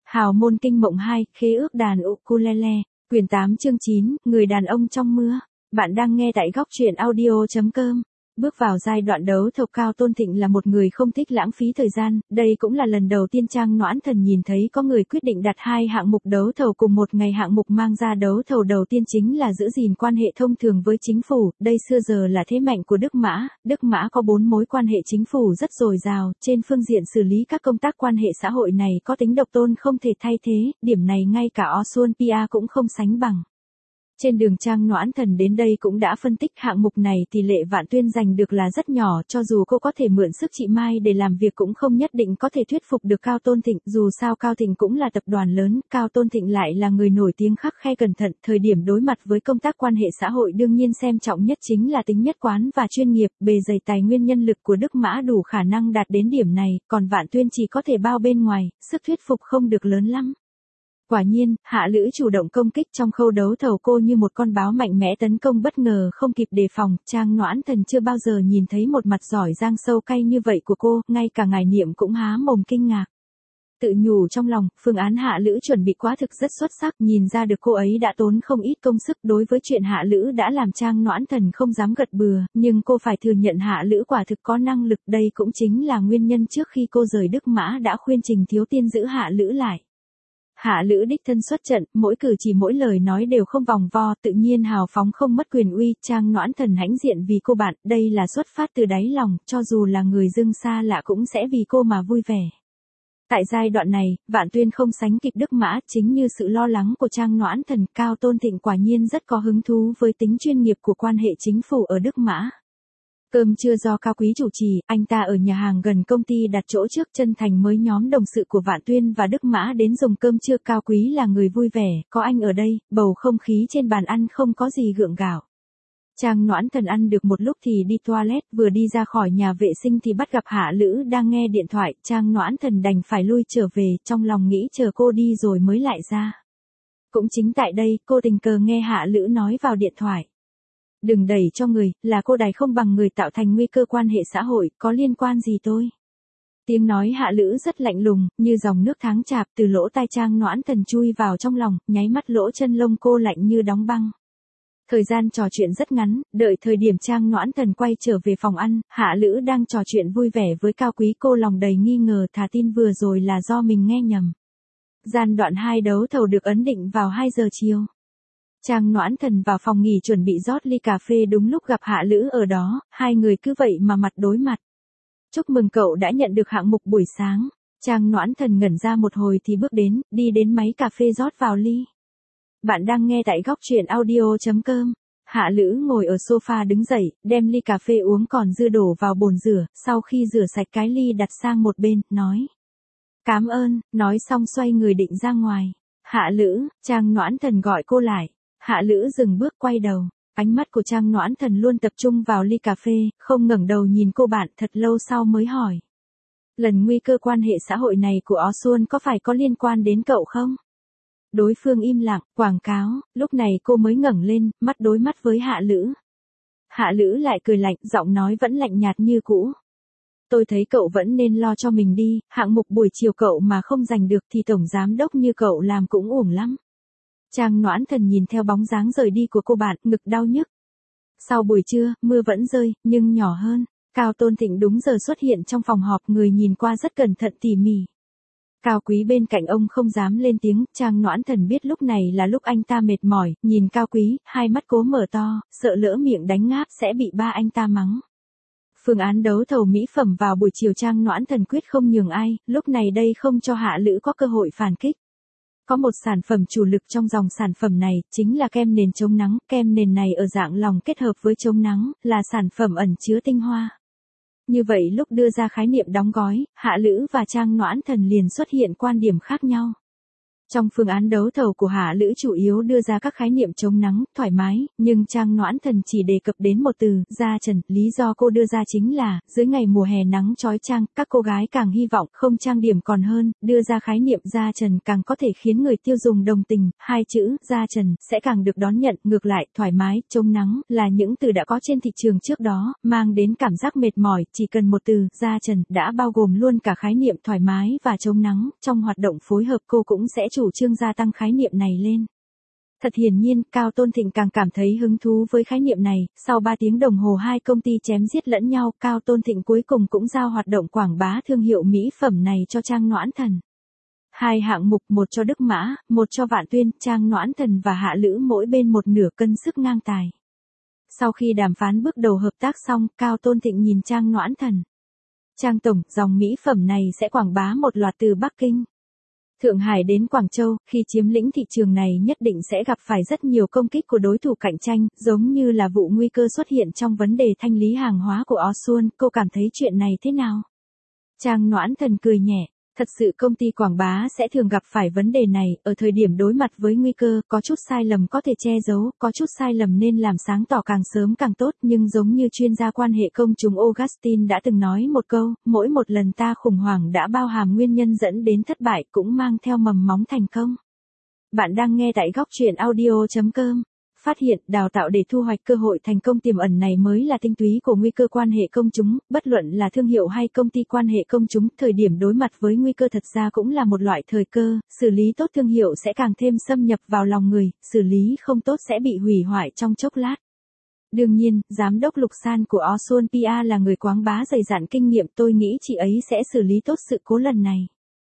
Hào môn kinh mộng 2, khế ước đàn ukulele, quyển 8 chương 9, người đàn ông trong mưa. Bạn đang nghe tại góc truyện audio.com. Bước vào giai đoạn đấu thầu, Cao Tôn Thịnh là một người không thích lãng phí thời gian, đây cũng là lần đầu tiên Trang Noãn Thần nhìn thấy có người quyết định đặt hai hạng mục đấu thầu cùng một ngày. Hạng mục mang ra đấu thầu đầu tiên chính là giữ gìn quan hệ thông thường với chính phủ, đây xưa giờ là thế mạnh của Đức Mã có 4 mối quan hệ chính phủ rất dồi dào, trên phương diện xử lý các công tác quan hệ xã hội này có tính độc tôn không thể thay thế, điểm này ngay cả Osuon Pia cũng không sánh bằng. Trên đường Trang Noãn Thần đến đây cũng đã phân tích hạng mục này tỷ lệ Vạn Tuyên giành được là rất nhỏ, cho dù cô có thể mượn sức chị Mai để làm việc cũng không nhất định có thể thuyết phục được Cao Tôn Thịnh, dù sao Cao Thịnh cũng là tập đoàn lớn, Cao Tôn Thịnh lại là người nổi tiếng khắt khe cẩn thận, thời điểm đối mặt với công tác quan hệ xã hội đương nhiên xem trọng nhất chính là tính nhất quán và chuyên nghiệp, bề dày tài nguyên nhân lực của Đức Mã đủ khả năng đạt đến điểm này, còn Vạn Tuyên chỉ có thể bao bên ngoài, sức thuyết phục không được lớn lắm. Quả nhiên, Hạ Lữ chủ động công kích trong khâu đấu thầu, cô như một con báo mạnh mẽ tấn công bất ngờ không kịp đề phòng, Trang Noãn Thần chưa bao giờ nhìn thấy một mặt giỏi giang sâu cay như vậy của cô, ngay cả Ngài Niệm cũng há mồm kinh ngạc. Tự nhủ trong lòng, phương án Hạ Lữ chuẩn bị quá thực rất xuất sắc, nhìn ra được cô ấy đã tốn không ít công sức. Đối với chuyện Hạ Lữ đã làm, Trang Noãn Thần không dám gật bừa, nhưng cô phải thừa nhận Hạ Lữ quả thực có năng lực, đây cũng chính là nguyên nhân trước khi cô rời Đức Mã đã khuyên Trình Thiếu Tiên giữ Hạ Lữ lại. Hạ Lữ đích thân xuất trận, mỗi cử chỉ mỗi lời nói đều không vòng vo, tự nhiên hào phóng không mất quyền uy. Trang Noãn Thần hãnh diện vì cô bạn, đây là xuất phát từ đáy lòng, cho dù là người dưng xa lạ cũng sẽ vì cô mà vui vẻ. Tại giai đoạn này, Vạn Tuyên không sánh kịp Đức Mã, chính như sự lo lắng của Trang Noãn Thần, Cao Tôn Thịnh quả nhiên rất có hứng thú với tính chuyên nghiệp của quan hệ chính phủ ở Đức Mã. Cơm trưa do Cao Quý chủ trì, anh ta ở nhà hàng gần công ty đặt chỗ trước, chân thành mới nhóm đồng sự của Vạn Tuyên và Đức Mã đến dùng cơm trưa. Cao Quý là người vui vẻ, có anh ở đây, bầu không khí trên bàn ăn không có gì gượng gạo. Trang Noãn Thần ăn được một lúc thì đi toilet, vừa đi ra khỏi nhà vệ sinh thì bắt gặp Hạ Lữ đang nghe điện thoại, Trang Noãn Thần đành phải lui trở về, trong lòng nghĩ chờ cô đi rồi mới lại ra. Cũng chính tại đây, cô tình cờ nghe Hạ Lữ nói vào điện thoại. Đừng đẩy cho người, là cô đài không bằng người tạo thành nguy cơ quan hệ xã hội, có liên quan gì tôi? Tiếng nói Hạ Lữ rất lạnh lùng, như dòng nước tháng chạp, từ lỗ tai Trang Noãn Thần chui vào trong lòng, nháy mắt lỗ chân lông cô lạnh như đóng băng. Thời gian trò chuyện rất ngắn, đợi thời điểm Trang Noãn Thần quay trở về phòng ăn, Hạ Lữ đang trò chuyện vui vẻ với Cao Quý, cô lòng đầy nghi ngờ, thà tin vừa rồi là do mình nghe nhầm. Giai đoạn 2 đấu thầu được ấn định vào 2 giờ chiều. Trang Noãn Thần vào phòng nghỉ chuẩn bị rót ly cà phê, đúng lúc gặp Hạ Lữ ở đó, hai người cứ vậy mà mặt đối mặt. Chúc mừng cậu đã nhận được hạng mục buổi sáng. Trang Noãn Thần ngẩn ra một hồi thì bước đến, đi đến máy cà phê rót vào ly. Bạn đang nghe tại góc truyện audio.com. Hạ Lữ ngồi ở sofa đứng dậy, đem ly cà phê uống còn dư đổ vào bồn rửa, sau khi rửa sạch cái ly đặt sang một bên, nói. Cảm ơn, nói xong xoay người định ra ngoài. Hạ Lữ, Trang Noãn Thần gọi cô lại. Hạ Lữ dừng bước quay đầu, ánh mắt của Trang Noãn Thần luôn tập trung vào ly cà phê, không ngẩng đầu nhìn cô bạn, thật lâu sau mới hỏi. Lần nguy cơ quan hệ xã hội này của Osuon có phải có liên quan đến cậu không? Đối phương im lặng, quảng cáo, lúc này cô mới ngẩng lên, mắt đối mắt với Hạ Lữ. Hạ Lữ lại cười lạnh, giọng nói vẫn lạnh nhạt như cũ. Tôi thấy cậu vẫn nên lo cho mình đi, hạng mục buổi chiều cậu mà không giành được thì tổng giám đốc như cậu làm cũng uổng lắm. Trang Noãn Thần nhìn theo bóng dáng rời đi của cô bạn, ngực đau nhức. Sau buổi trưa, mưa vẫn rơi, nhưng nhỏ hơn. Cao Tôn Thịnh đúng giờ xuất hiện trong phòng họp, người nhìn qua rất cẩn thận tỉ mỉ. Cao Quý bên cạnh ông không dám lên tiếng, Trang Noãn Thần biết lúc này là lúc anh ta mệt mỏi, nhìn Cao Quý, hai mắt cố mở to, sợ lỡ miệng đánh ngáp sẽ bị ba anh ta mắng. Phương án đấu thầu mỹ phẩm vào buổi chiều, Trang Noãn Thần quyết không nhường ai, lúc này đây không cho Hạ Lữ có cơ hội phản kích. Có một sản phẩm chủ lực trong dòng sản phẩm này, chính là kem nền chống nắng, kem nền này ở dạng lỏng kết hợp với chống nắng, là sản phẩm ẩn chứa tinh hoa. Như vậy lúc đưa ra khái niệm đóng gói, Hạ Lữ và Trang Noãn Thần liền xuất hiện quan điểm khác nhau. Trong phương án đấu thầu của Hạ Lữ chủ yếu đưa ra các khái niệm chống nắng, thoải mái, nhưng Trang Noãn Thần chỉ đề cập đến một từ, da trần. Lý do cô đưa ra chính là, dưới ngày mùa hè nắng chói chang, các cô gái càng hy vọng không trang điểm còn hơn, đưa ra khái niệm da trần càng có thể khiến người tiêu dùng đồng tình, hai chữ, da trần, sẽ càng được đón nhận, ngược lại, thoải mái, chống nắng, là những từ đã có trên thị trường trước đó, mang đến cảm giác mệt mỏi, chỉ cần một từ, da trần, đã bao gồm luôn cả khái niệm thoải mái và chống nắng, trong hoạt động phối hợp cô cũng sẽ chủ trương gia tăng khái niệm này lên. Thật hiển nhiên, Cao Tôn Thịnh càng cảm thấy hứng thú với khái niệm này, sau 3 tiếng đồng hồ hai công ty chém giết lẫn nhau, Cao Tôn Thịnh cuối cùng cũng giao hoạt động quảng bá thương hiệu mỹ phẩm này cho Trang Noãn Thần. 2 hạng mục, một cho Đức Mã, một cho Vạn Tuyên, Trang Noãn Thần và Hạ Lữ mỗi bên một nửa cân sức ngang tài. Sau khi đàm phán bước đầu hợp tác xong, Cao Tôn Thịnh nhìn Trang Noãn Thần. Trang tổng, dòng mỹ phẩm này sẽ quảng bá một loạt từ Bắc Kinh, Thượng Hải đến Quảng Châu, khi chiếm lĩnh thị trường này nhất định sẽ gặp phải rất nhiều công kích của đối thủ cạnh tranh, giống như là vụ nguy cơ xuất hiện trong vấn đề thanh lý hàng hóa của Osun, cô cảm thấy chuyện này thế nào? Trang Noãn Thần cười nhẹ. Thật sự công ty quảng bá sẽ thường gặp phải vấn đề này, ở thời điểm đối mặt với nguy cơ, có chút sai lầm có thể che giấu, có chút sai lầm nên làm sáng tỏ càng sớm càng tốt, nhưng giống như chuyên gia quan hệ công chúng Augustine đã từng nói một câu, mỗi một lần ta khủng hoảng đã bao hàm nguyên nhân dẫn đến thất bại cũng mang theo mầm móng thành công. Bạn đang nghe tại góc truyện audio.com. Phát hiện, đào tạo để thu hoạch cơ hội thành công tiềm ẩn này mới là tinh túy của nguy cơ quan hệ công chúng, bất luận là thương hiệu hay công ty quan hệ công chúng, thời điểm đối mặt với nguy cơ thật ra cũng là một loại thời cơ, xử lý tốt thương hiệu sẽ càng thêm xâm nhập vào lòng người, xử lý không tốt sẽ bị hủy hoại trong chốc lát. Đương nhiên, giám đốc Lục San của Osun PR là người quảng bá dày dặn kinh nghiệm, tôi nghĩ chị ấy sẽ xử lý tốt sự cố lần này.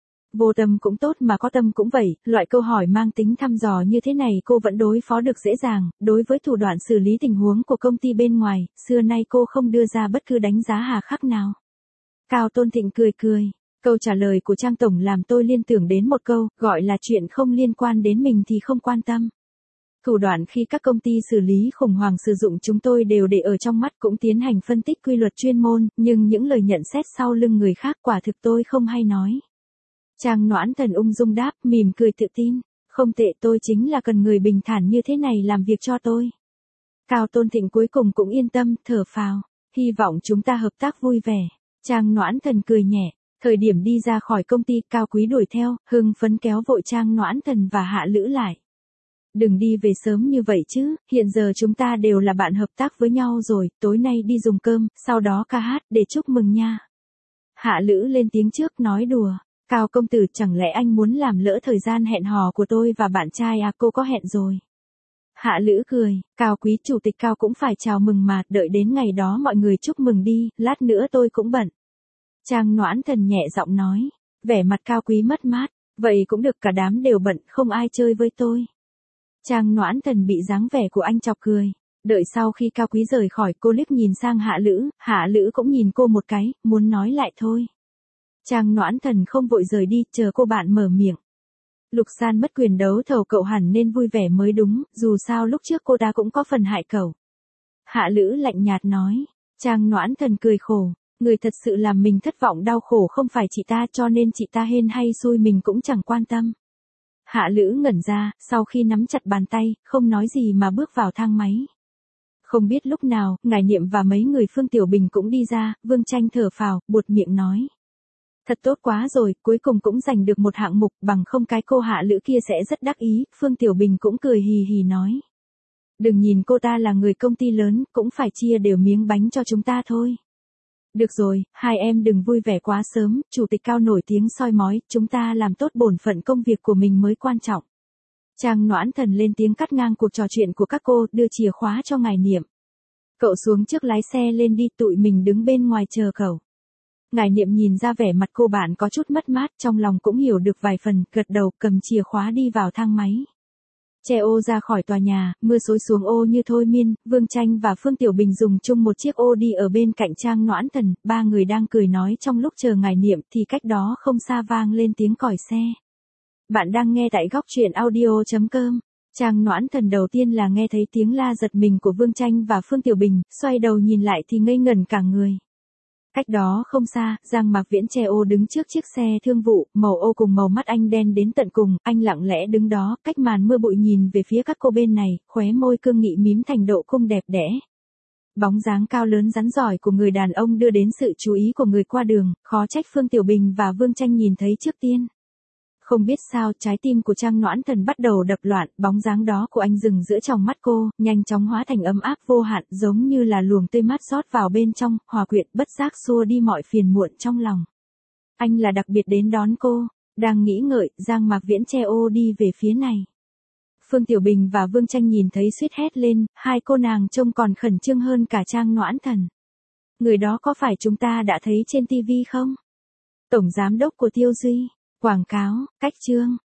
Vô tâm cũng tốt mà có tâm cũng vậy, loại câu hỏi mang tính thăm dò như thế này cô vẫn đối phó được dễ dàng, đối với thủ đoạn xử lý tình huống của công ty bên ngoài, xưa nay cô không đưa ra bất cứ đánh giá hà khắc nào. Cao Tôn Thịnh cười cười, câu trả lời của Trang Tổng làm tôi liên tưởng đến một câu, gọi là chuyện không liên quan đến mình thì không quan tâm. Thủ đoạn khi các công ty xử lý khủng hoảng sử dụng chúng tôi đều để ở trong mắt cũng tiến hành phân tích quy luật chuyên môn, nhưng những lời nhận xét sau lưng người khác quả thực tôi không hay nói. Trang Noãn Thần ung dung đáp, mỉm cười tự tin, không tệ, tôi chính là cần người bình thản như thế này làm việc cho tôi. Cao Tôn Thịnh cuối cùng cũng yên tâm, thở phào, hy vọng chúng ta hợp tác vui vẻ. Trang Noãn Thần cười nhẹ, thời điểm đi ra khỏi công ty, Cao Quý đuổi theo, hưng phấn kéo vội Trang Noãn Thần và Hạ Lữ lại. Đừng đi về sớm như vậy chứ, hiện giờ chúng ta đều là bạn hợp tác với nhau rồi, tối nay đi dùng cơm, sau đó ca hát để chúc mừng nha. Hạ Lữ lên tiếng trước nói đùa. Cao công tử, chẳng lẽ anh muốn làm lỡ thời gian hẹn hò của tôi và bạn trai à? Cô có hẹn rồi. Hạ Lữ cười, Cao Quý chủ tịch Cao cũng phải chào mừng mà, đợi đến ngày đó mọi người chúc mừng đi, lát nữa tôi cũng bận. Trang Noãn Thần nhẹ giọng nói, vẻ mặt Cao Quý mất mát, vậy cũng được, cả đám đều bận, không ai chơi với tôi. Trang Noãn Thần bị dáng vẻ của anh chọc cười. Đợi sau khi Cao Quý rời khỏi, cô liếc nhìn sang Hạ Lữ cũng nhìn cô một cái, muốn nói lại thôi. Trang Noãn Thần không vội rời đi, chờ cô bạn mở miệng. Lục San mất quyền đấu thầu cậu hẳn nên vui vẻ mới đúng, dù sao lúc trước cô ta cũng có phần hại cậu. Hạ Lữ lạnh nhạt nói. Trang Noãn Thần cười khổ, người thật sự làm mình thất vọng đau khổ không phải chị ta, cho nên chị ta hên hay xui mình cũng chẳng quan tâm. Hạ Lữ ngẩn ra, sau khi nắm chặt bàn tay, không nói gì mà bước vào thang máy. Không biết lúc nào, Ngải Niệm và mấy người Phương Tiểu Bình cũng đi ra, Vương Tranh thở phào, buột miệng nói. Thật tốt quá rồi, cuối cùng cũng giành được một hạng mục, bằng không cái cô Hạ Lữ kia sẽ rất đắc ý, Phương Tiểu Bình cũng cười hì hì nói. Đừng nhìn cô ta là người công ty lớn, cũng phải chia đều miếng bánh cho chúng ta thôi. Được rồi, hai em đừng vui vẻ quá sớm, chủ tịch Cao nổi tiếng soi mói, chúng ta làm tốt bổn phận công việc của mình mới quan trọng. Trang Noãn Thần lên tiếng cắt ngang cuộc trò chuyện của các cô, đưa chìa khóa cho Ngải Niệm. Cậu xuống trước lái xe lên đi, tụi mình đứng bên ngoài chờ cậu. Ngải Niệm nhìn ra vẻ mặt cô bạn có chút mất mát, trong lòng cũng hiểu được vài phần, gật đầu, cầm chìa khóa đi vào thang máy. Che ô ra khỏi tòa nhà, mưa xối xuống ô như thôi miên, Vương Tranh và Phương Tiểu Bình dùng chung một chiếc ô đi ở bên cạnh Trang Noãn Thần, ba người đang cười nói trong lúc chờ Ngải Niệm thì cách đó không xa vang lên tiếng còi xe. Bạn đang nghe tại góc truyện audio.com. Trang Noãn Thần đầu tiên là nghe thấy tiếng la giật mình của Vương Tranh và Phương Tiểu Bình, xoay đầu nhìn lại thì ngây ngẩn cả người. Cách đó không xa, Giang Mạc Viễn che ô đứng trước chiếc xe thương vụ, màu ô cùng màu mắt anh đen đến tận cùng, anh lặng lẽ đứng đó, cách màn mưa bụi nhìn về phía các cô bên này, khóe môi cương nghị mím thành độ cung đẹp đẽ. Bóng dáng cao lớn rắn giỏi của người đàn ông đưa đến sự chú ý của người qua đường, khó trách Phương Tiểu Bình và Vương Tranh nhìn thấy trước tiên. Không biết sao, trái tim của Trang Noãn Thần bắt đầu đập loạn, bóng dáng đó của anh dừng giữa trong mắt cô, nhanh chóng hóa thành ấm áp vô hạn, giống như là luồng tươi mát rót vào bên trong, hòa quyện bất giác xua đi mọi phiền muộn trong lòng. Anh là đặc biệt đến đón cô, đang nghĩ ngợi, Giang Mạc Viễn che ô đi về phía này. Phương Tiểu Bình và Vương Tranh nhìn thấy suýt hét lên, hai cô nàng trông còn khẩn trương hơn cả Trang Noãn Thần. Người đó có phải chúng ta đã thấy trên TV không? Tổng giám đốc của Tiêu Duy. Quảng cáo, cách chương.